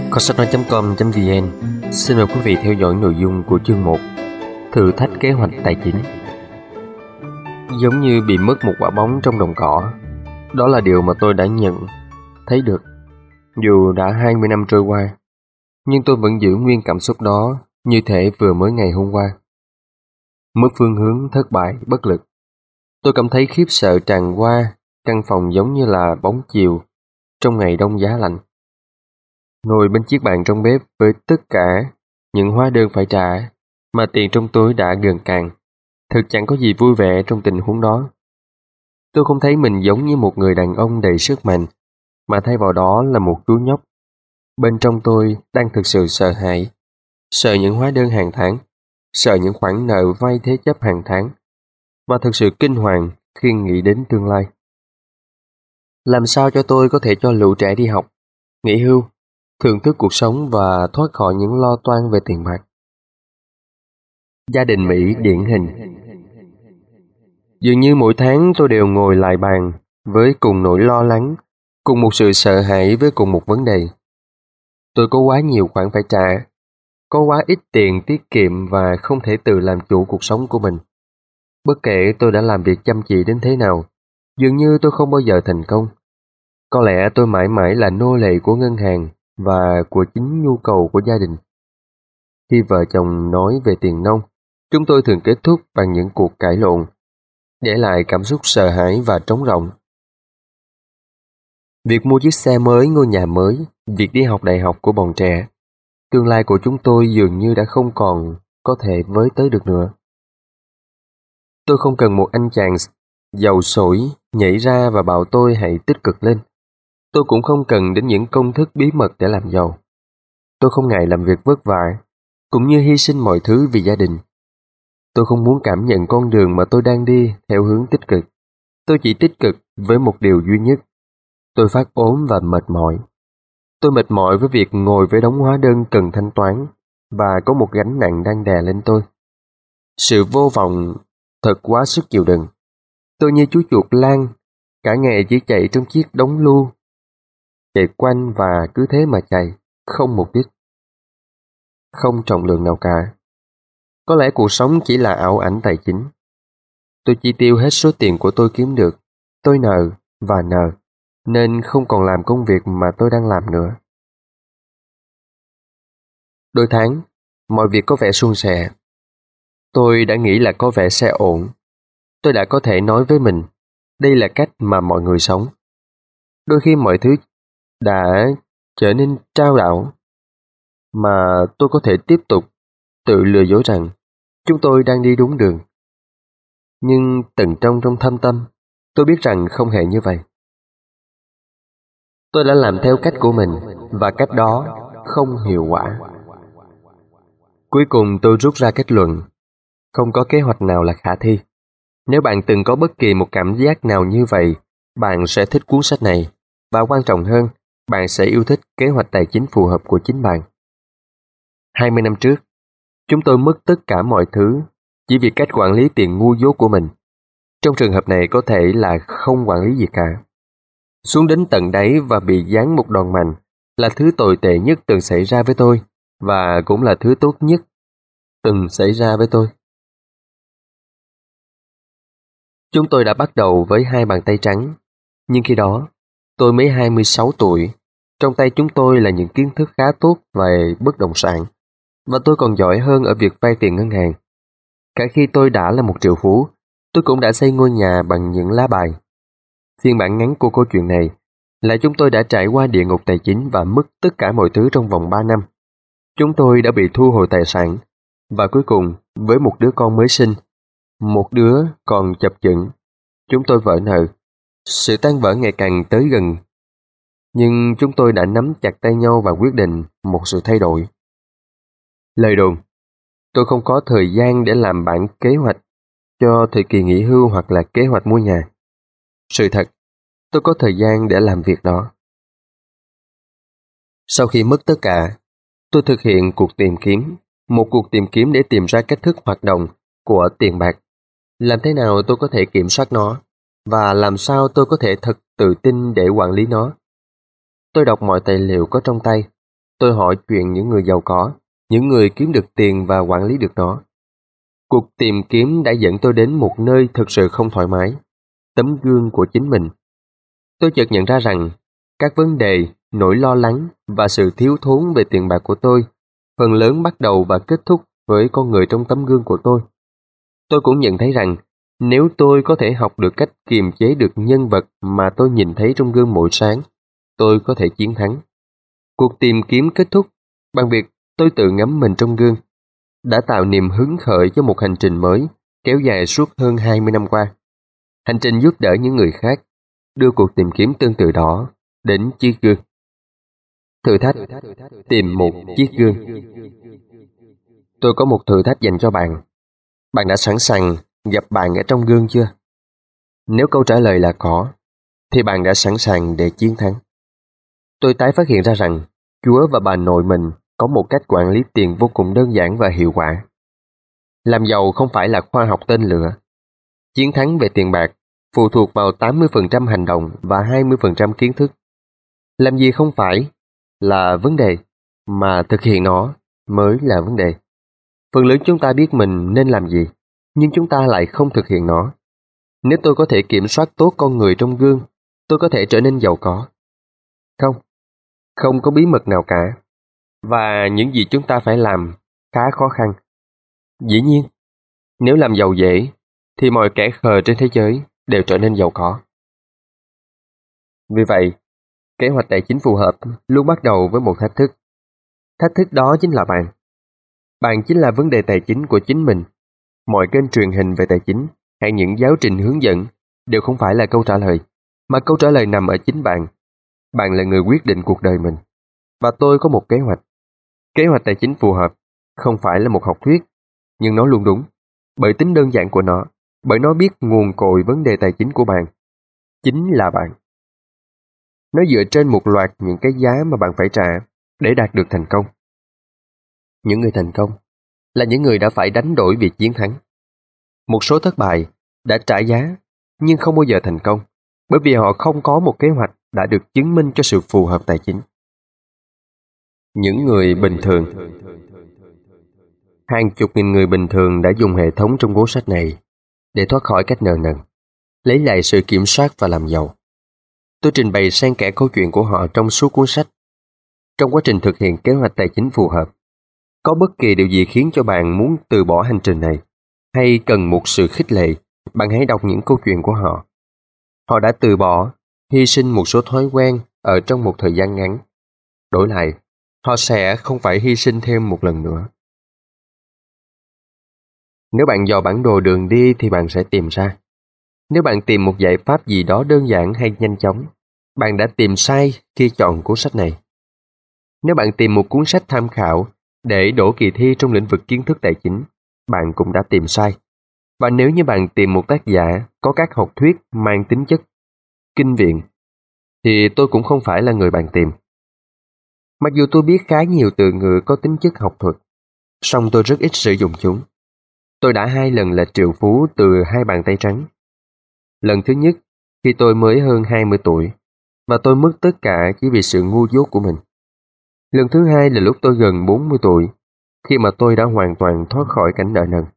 Kho sách nói.com.vn xin mời quý vị theo dõi nội dung của chương 1: Thử thách kế hoạch tài chính. Giống như bị mất một quả bóng trong đồng cỏ, đó là điều mà tôi đã thấy được. Dù đã 20 năm trôi qua, nhưng tôi vẫn giữ nguyên cảm xúc đó như thể vừa mới ngày hôm qua. Mất phương hướng, thất bại, bất lực. Tôi cảm thấy khiếp sợ tràn qua căn phòng giống như là bóng chiều trong ngày đông giá lạnh. Ngồi bên chiếc bàn trong bếp với tất cả những hóa đơn phải trả mà tiền trong túi đã gần cạn, thực chẳng có gì vui vẻ trong tình huống đó. Tôi không thấy mình giống như một người đàn ông đầy sức mạnh, mà thay vào đó là một chú nhóc. Bên trong tôi đang thực sự sợ hãi, sợ những hóa đơn hàng tháng, sợ những khoản nợ vay thế chấp hàng tháng, và thực sự kinh hoàng khi nghĩ đến tương lai. Làm sao cho tôi có thể cho lũ trẻ đi học, nghỉ hưu, thưởng thức cuộc sống và thoát khỏi những lo toan về tiền bạc? Gia đình Mỹ điển hình. Dường như mỗi tháng tôi đều ngồi lại bàn với cùng nỗi lo lắng, cùng một sự sợ hãi với cùng một vấn đề. Tôi có quá nhiều khoản phải trả, có quá ít tiền tiết kiệm và không thể tự làm chủ cuộc sống của mình. Bất kể tôi đã làm việc chăm chỉ đến thế nào, dường như tôi không bao giờ thành công. Có lẽ tôi mãi mãi là nô lệ của ngân hàng và của chính nhu cầu của gia đình. Khi vợ chồng nói về tiền nong, chúng tôi thường kết thúc bằng những cuộc cãi lộn, để lại cảm xúc sợ hãi và trống rỗng. Việc mua chiếc xe mới, ngôi nhà mới, việc đi học đại học của bọn trẻ, tương lai của chúng tôi dường như đã không còn có thể với tới được nữa. Tôi không cần một anh chàng giàu sổi nhảy ra và bảo tôi hãy tích cực lên. Tôi cũng không cần đến những công thức bí mật để làm giàu. Tôi không ngại làm việc vất vả, cũng như hy sinh mọi thứ vì gia đình. Tôi không muốn cảm nhận con đường mà tôi đang đi theo hướng tích cực. Tôi chỉ tích cực với một điều duy nhất. Tôi phát ốm và mệt mỏi. Tôi mệt mỏi với việc ngồi với đống hóa đơn cần thanh toán và có một gánh nặng đang đè lên tôi. Sự vô vọng thật quá sức chịu đựng. Tôi như chú chuột lang, cả ngày chỉ chạy trong chiếc đống lu, chạy quanh và cứ thế mà chạy, không mục đích, không trọng lượng nào cả. Có lẽ cuộc sống chỉ là ảo ảnh tài chính. Tôi chi tiêu hết số tiền của tôi kiếm được. Tôi nợ và nợ, nên không còn làm công việc mà tôi đang làm nữa. Đôi tháng, mọi việc có vẻ suôn sẻ. Tôi đã nghĩ là có vẻ sẽ ổn. Tôi đã có thể nói với mình, đây là cách mà mọi người sống. Đôi khi mọi thứ đã trở nên trao đảo, mà tôi có thể tiếp tục tự lừa dối rằng chúng tôi đang đi đúng đường. Nhưng tận trong thâm tâm, tôi biết rằng không hề như vậy. Tôi đã làm theo cách của mình, và cách đó không hiệu quả. Cuối cùng tôi rút ra kết luận, không có kế hoạch nào là khả thi. Nếu bạn từng có bất kỳ một cảm giác nào như vậy, bạn sẽ thích cuốn sách này, và quan trọng hơn, bạn sẽ yêu thích kế hoạch tài chính phù hợp của chính bạn. 20 năm trước, chúng tôi mất tất cả mọi thứ chỉ vì cách quản lý tiền ngu dốt của mình. Trong trường hợp này có thể là không quản lý gì cả. Xuống đến tận đáy và bị giáng một đòn mạnh là thứ tồi tệ nhất từng xảy ra với tôi, và cũng là thứ tốt nhất từng xảy ra với tôi. Chúng tôi đã bắt đầu với 2 bàn tay trắng, nhưng khi đó, tôi mới 26 tuổi. Trong tay chúng tôi là những kiến thức khá tốt về bất động sản, và tôi còn giỏi hơn ở việc vay tiền ngân hàng. Cả khi tôi đã là một triệu phú, tôi cũng đã xây ngôi nhà bằng những lá bài. Phiên bản ngắn của câu chuyện này là chúng tôi đã trải qua địa ngục tài chính và mất tất cả mọi thứ trong vòng 3 năm. Chúng tôi đã bị thu hồi tài sản, và cuối cùng, với một đứa con mới sinh, một đứa còn chập chững, chúng tôi vỡ nợ. Sự tan vỡ ngày càng tới gần, nhưng chúng tôi đã nắm chặt tay nhau và quyết định một sự thay đổi. Lời đồn, tôi không có thời gian để làm bản kế hoạch cho thời kỳ nghỉ hưu hoặc là kế hoạch mua nhà. Sự thật, tôi có thời gian để làm việc đó. Sau khi mất tất cả, tôi thực hiện một cuộc tìm kiếm để tìm ra cách thức hoạt động của tiền bạc. Làm thế nào tôi có thể kiểm soát nó, và làm sao tôi có thể thật tự tin để quản lý nó. Tôi đọc mọi tài liệu có trong tay, Tôi hỏi chuyện những người giàu có, những người kiếm được tiền và quản lý được nó. Cuộc tìm kiếm đã dẫn tôi đến một nơi thực sự không thoải mái, tấm gương của chính mình. Tôi chợt nhận ra rằng các vấn đề, nỗi lo lắng và sự thiếu thốn về tiền bạc của tôi phần lớn bắt đầu và kết thúc với con người trong tấm gương của tôi. Tôi cũng nhận thấy rằng nếu tôi có thể học được cách kiềm chế được nhân vật mà tôi nhìn thấy trong gương mỗi sáng, tôi có thể chiến thắng. Cuộc tìm kiếm kết thúc bằng việc tôi tự ngắm mình trong gương, đã tạo niềm hứng khởi cho một hành trình mới kéo dài suốt hơn 20 năm qua. Hành trình giúp đỡ những người khác, đưa cuộc tìm kiếm tương tự đó đến chiếc gương. Thử thách tìm một chiếc gương. Tôi có một thử thách dành cho bạn. Bạn đã sẵn sàng gặp bạn ở trong gương chưa? Nếu câu trả lời là có, thì bạn đã sẵn sàng để chiến thắng. Tôi tái phát hiện ra rằng Chúa và bà nội mình có một cách quản lý tiền vô cùng đơn giản và hiệu quả. Làm giàu không phải là khoa học tên lửa. Chiến thắng về tiền bạc phụ thuộc vào 80% hành động và 20% kiến thức. Làm gì không phải là vấn đề, mà thực hiện nó mới là vấn đề. Phần lớn chúng ta biết mình nên làm gì, nhưng chúng ta lại không thực hiện nó. Nếu tôi có thể kiểm soát tốt con người trong gương, tôi có thể trở nên giàu có. Không có bí mật nào cả. Và những gì chúng ta phải làm khá khó khăn. Dĩ nhiên, nếu làm giàu dễ, thì mọi kẻ khờ trên thế giới đều trở nên giàu có. Vì vậy, kế hoạch tài chính phù hợp luôn bắt đầu với một thách thức. Thách thức đó chính là bạn. Bạn chính là vấn đề tài chính của chính mình. Mọi kênh truyền hình về tài chính hay những giáo trình hướng dẫn đều không phải là câu trả lời, mà câu trả lời nằm ở chính bạn. Bạn là người quyết định cuộc đời mình. Và tôi có một kế hoạch. Kế hoạch tài chính phù hợp không phải là một học thuyết, nhưng nó luôn đúng, bởi tính đơn giản của nó, bởi nó biết nguồn cội vấn đề tài chính của bạn. Chính là bạn. Nó dựa trên một loạt những cái giá mà bạn phải trả để đạt được thành công. Những người thành công là những người đã phải đánh đổi việc chiến thắng. Một số thất bại đã trả giá nhưng không bao giờ thành công, bởi vì họ không có một kế hoạch đã được chứng minh cho sự phù hợp tài chính. Những người bình thường. Hàng chục nghìn người bình thường đã dùng hệ thống trong cuốn sách này để thoát khỏi cách nợ nần, lấy lại sự kiểm soát và làm giàu. Tôi trình bày xen kẽ câu chuyện của họ trong suốt cuốn sách. Trong quá trình thực hiện kế hoạch tài chính phù hợp, có bất kỳ điều gì khiến cho bạn muốn từ bỏ hành trình này, hay cần một sự khích lệ, bạn hãy đọc những câu chuyện của họ. Họ đã từ bỏ, hy sinh một số thói quen ở trong một thời gian ngắn. Đổi lại, họ sẽ không phải hy sinh thêm một lần nữa. Nếu bạn dò bản đồ đường đi thì bạn sẽ tìm ra. Nếu bạn tìm một giải pháp gì đó đơn giản hay nhanh chóng, bạn đã tìm sai khi chọn cuốn sách này. Nếu bạn tìm một cuốn sách tham khảo để đỗ kỳ thi trong lĩnh vực kiến thức tài chính, bạn cũng đã tìm sai. Và nếu như bạn tìm một tác giả có các học thuyết mang tính chất kinh viện, thì tôi cũng không phải là người bạn tìm. Mặc dù tôi biết khá nhiều từ ngữ có tính chất học thuật, song tôi rất ít sử dụng chúng. Tôi đã 2 lần là triệu phú từ 2 bàn tay trắng. Lần thứ nhất, khi tôi mới hơn 20 tuổi, và tôi mất tất cả chỉ vì sự ngu dốt của mình. Lần thứ hai là lúc tôi gần 40 tuổi, khi mà tôi đã hoàn toàn thoát khỏi cảnh nợ nần.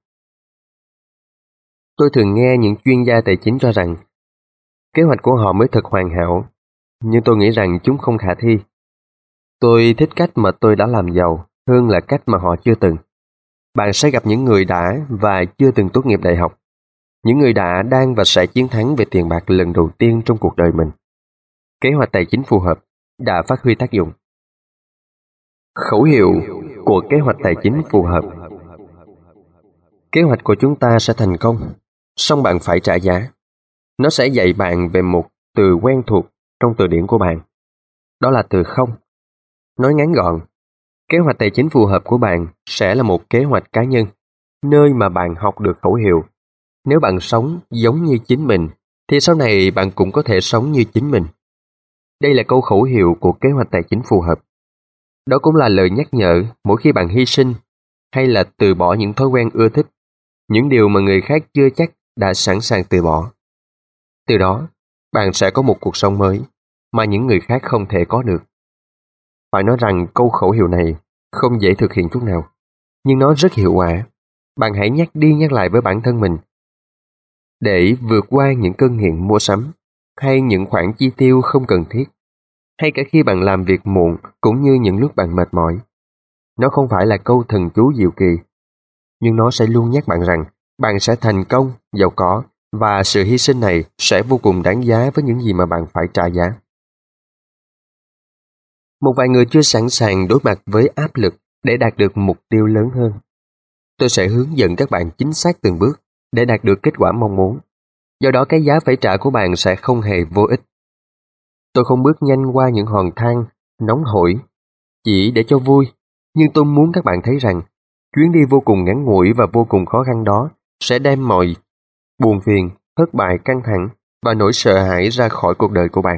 Tôi thường nghe những chuyên gia tài chính cho rằng kế hoạch của họ mới thật hoàn hảo, nhưng tôi nghĩ rằng chúng không khả thi. Tôi thích cách mà tôi đã làm giàu hơn là cách mà họ chưa từng. Bạn sẽ gặp những người đã và chưa từng tốt nghiệp đại học, những người đã, đang và sẽ chiến thắng về tiền bạc lần đầu tiên trong cuộc đời mình. Kế hoạch tài chính phù hợp đã phát huy tác dụng. Khẩu hiệu của kế hoạch tài chính phù hợp. Kế hoạch của chúng ta sẽ thành công, song bạn phải trả giá. Nó sẽ dạy bạn về một từ quen thuộc trong từ điển của bạn. Đó là từ không. Nói ngắn gọn, kế hoạch tài chính phù hợp của bạn sẽ là một kế hoạch cá nhân, nơi mà bạn học được khẩu hiệu. Nếu bạn sống giống như chính mình, thì sau này bạn cũng có thể sống như chính mình. Đây là câu khẩu hiệu của kế hoạch tài chính phù hợp. Đó cũng là lời nhắc nhở mỗi khi bạn hy sinh hay là từ bỏ những thói quen ưa thích, những điều mà người khác chưa chắc đã sẵn sàng từ bỏ. Từ đó, bạn sẽ có một cuộc sống mới mà những người khác không thể có được. Phải nói rằng câu khẩu hiệu này không dễ thực hiện chút nào, nhưng nó rất hiệu quả. Bạn hãy nhắc đi nhắc lại với bản thân mình để vượt qua những cơn nghiện mua sắm hay những khoản chi tiêu không cần thiết, hay cả khi bạn làm việc muộn cũng như những lúc bạn mệt mỏi. Nó không phải là câu thần chú diệu kỳ, nhưng nó sẽ luôn nhắc bạn rằng bạn sẽ thành công, giàu có và sự hy sinh này sẽ vô cùng đáng giá với những gì mà bạn phải trả giá. Một vài người chưa sẵn sàng đối mặt với áp lực để đạt được mục tiêu lớn hơn. Tôi sẽ hướng dẫn các bạn chính xác từng bước để đạt được kết quả mong muốn. Do đó cái giá phải trả của bạn sẽ không hề vô ích. Tôi không bước nhanh qua những hòn thang nóng hổi chỉ để cho vui, nhưng tôi muốn các bạn thấy rằng chuyến đi vô cùng ngắn ngủi và vô cùng khó khăn đó sẽ đem mọi buồn phiền, thất bại, căng thẳng và nỗi sợ hãi ra khỏi cuộc đời của bạn.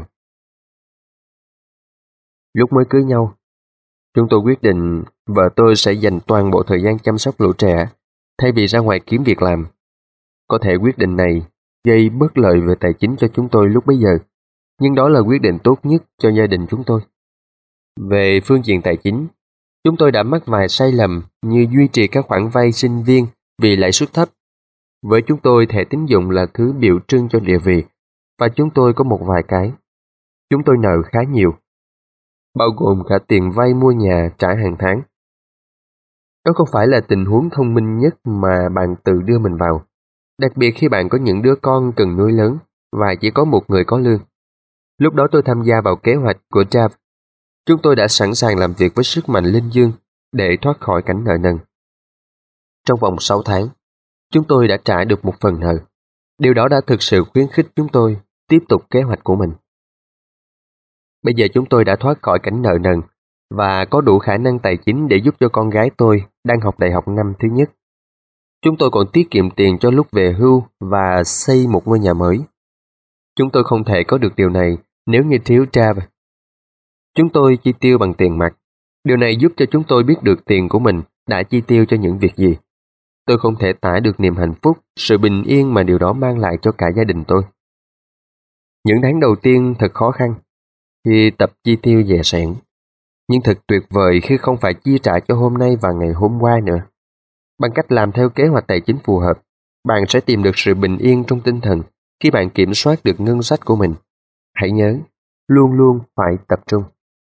Lúc mới cưới nhau, chúng tôi quyết định vợ tôi sẽ dành toàn bộ thời gian chăm sóc lũ trẻ thay vì ra ngoài kiếm việc làm. Có thể quyết định này gây bất lợi về tài chính cho chúng tôi lúc bấy giờ, nhưng đó là quyết định tốt nhất cho gia đình chúng tôi. Về phương diện tài chính, chúng tôi đã mắc vài sai lầm như duy trì các khoản vay sinh viên vì lãi suất thấp. Với chúng tôi, thẻ tín dụng là thứ biểu trưng cho địa vị, và chúng tôi có một vài cái. Chúng tôi nợ khá nhiều, bao gồm cả tiền vay mua nhà trả hàng tháng. Đó không phải là tình huống thông minh nhất mà bạn tự đưa mình vào, đặc biệt khi bạn có những đứa con cần nuôi lớn và chỉ có một người có lương. Lúc đó tôi tham gia vào kế hoạch của Jav. Chúng tôi đã sẵn sàng làm việc với sức mạnh linh dương để thoát khỏi cảnh nợ nần. Trong vòng 6 tháng, chúng tôi đã trả được một phần nợ. Điều đó đã thực sự khuyến khích chúng tôi tiếp tục kế hoạch của mình. Bây giờ chúng tôi đã thoát khỏi cảnh nợ nần và có đủ khả năng tài chính để giúp cho con gái tôi đang học đại học năm thứ nhất. Chúng tôi còn tiết kiệm tiền cho lúc về hưu và xây một ngôi nhà mới. Chúng tôi không thể có được điều này nếu như thiếu Trav. Chúng tôi chi tiêu bằng tiền mặt. Điều này giúp cho chúng tôi biết được tiền của mình đã chi tiêu cho những việc gì. Tôi không thể tả được niềm hạnh phúc, sự bình yên mà điều đó mang lại cho cả gia đình tôi. Những tháng đầu tiên thật khó khăn khi tập chi tiêu dè sẻn, nhưng thật tuyệt vời khi không phải chi trả cho hôm nay và ngày hôm qua nữa. Bằng cách làm theo kế hoạch tài chính phù hợp, bạn sẽ tìm được sự bình yên trong tinh thần khi bạn kiểm soát được ngân sách của mình. Hãy nhớ, luôn luôn phải tập trung.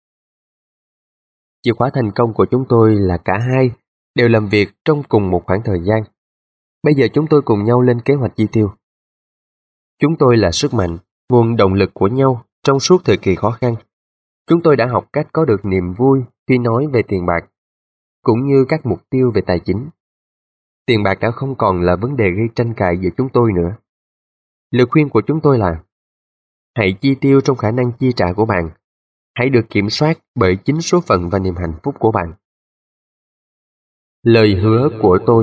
Chìa khóa thành công của chúng tôi là cả hai đều làm việc trong cùng một khoảng thời gian. Bây giờ chúng tôi cùng nhau lên kế hoạch chi tiêu. Chúng tôi là sức mạnh, nguồn động lực của nhau trong suốt thời kỳ khó khăn. Chúng tôi đã học cách có được niềm vui khi nói về tiền bạc, cũng như các mục tiêu về tài chính. Tiền bạc đã không còn là vấn đề gây tranh cãi giữa chúng tôi nữa. Lời khuyên của chúng tôi là: hãy chi tiêu trong khả năng chi trả của bạn. Hãy được kiểm soát bởi chính số phận và niềm hạnh phúc của bạn. Lời hứa của tôi.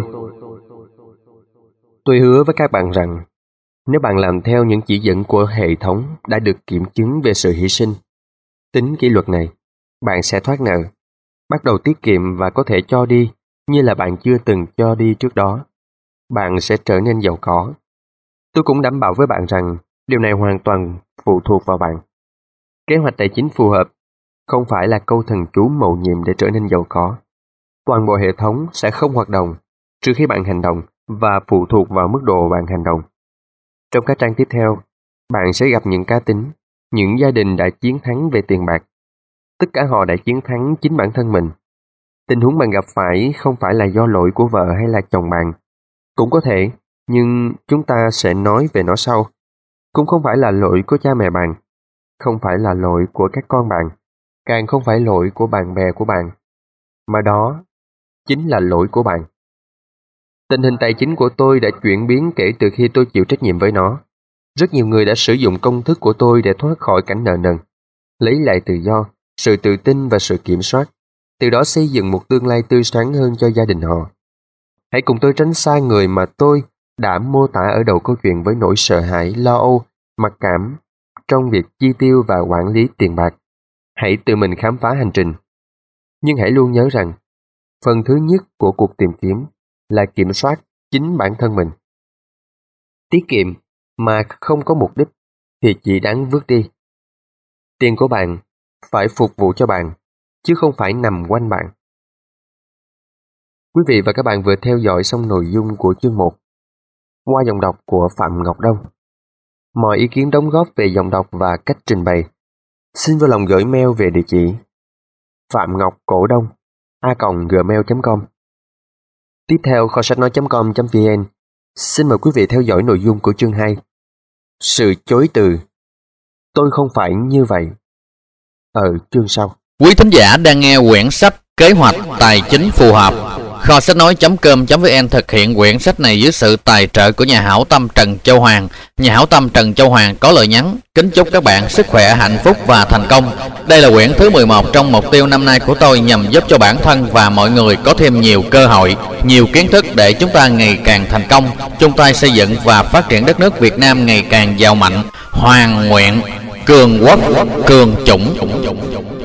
Tôi hứa với các bạn rằng, nếu bạn làm theo những chỉ dẫn của hệ thống đã được kiểm chứng về sự hy sinh, tính kỷ luật này, bạn sẽ thoát nợ, bắt đầu tiết kiệm và có thể cho đi như là bạn chưa từng cho đi trước đó. Bạn sẽ trở nên giàu có. Tôi cũng đảm bảo với bạn rằng điều này hoàn toàn phụ thuộc vào bạn. Kế hoạch tài chính phù hợp không phải là câu thần chú mầu nhiệm để trở nên giàu có. Toàn bộ hệ thống sẽ không hoạt động trừ khi bạn hành động và phụ thuộc vào mức độ bạn hành động. Trong các trang tiếp theo, bạn sẽ gặp những cá tính, những gia đình đã chiến thắng về tiền bạc. Tất cả họ đã chiến thắng chính bản thân mình. Tình huống bạn gặp phải không phải là do lỗi của vợ hay là chồng bạn. Cũng có thể, nhưng chúng ta sẽ nói về nó sau. Cũng không phải là lỗi của cha mẹ bạn, không phải là lỗi của các con bạn, càng không phải lỗi của bạn bè của bạn, mà đó chính là lỗi của bạn. Tình hình tài chính của tôi đã chuyển biến kể từ khi tôi chịu trách nhiệm với nó. Rất nhiều người đã sử dụng công thức của tôi để thoát khỏi cảnh nợ nần, lấy lại tự do, sự tự tin và sự kiểm soát, từ đó xây dựng một tương lai tươi sáng hơn cho gia đình họ. Hãy cùng tôi tránh xa người mà tôi đã mô tả ở đầu câu chuyện với nỗi sợ hãi, lo âu, mặc cảm trong việc chi tiêu và quản lý tiền bạc. Hãy tự mình khám phá hành trình. Nhưng hãy luôn nhớ rằng, phần thứ nhất của cuộc tìm kiếm là kiểm soát chính bản thân mình. Tiết kiệm mà không có mục đích thì chỉ đáng vứt đi. Tiền của bạn phải phục vụ cho bạn, chứ không phải nằm quanh bạn. Quý vị và các bạn vừa theo dõi xong nội dung của chương 1 qua giọng đọc của Phạm Ngọc Đông. Mọi ý kiến đóng góp về giọng đọc và cách trình bày xin vui lòng gửi mail về địa chỉ phạm ngọc cổ đông@gmail.com. Tiếp theo, kho sách nói.com.vn xin mời quý vị theo dõi nội dung của chương 2. Sự chối từ. Tôi không phải như vậy. Ở chương sau. Quý thính giả đang nghe quyển sách Kế hoạch tài chính phù hợp. Kho sách nói.com.vn thực hiện quyển sách này dưới sự tài trợ của nhà hảo tâm Trần Châu Hoàng. Nhà hảo tâm Trần Châu Hoàng có lời nhắn: kính chúc các bạn sức khỏe, hạnh phúc và thành công. Đây là quyển thứ 11 trong mục tiêu năm nay của tôi, nhằm giúp cho bản thân và mọi người có thêm nhiều cơ hội, nhiều kiến thức để chúng ta ngày càng thành công, chung tay xây dựng và phát triển đất nước Việt Nam ngày càng giàu mạnh, hoàn nguyện, cường quốc, cường chủng.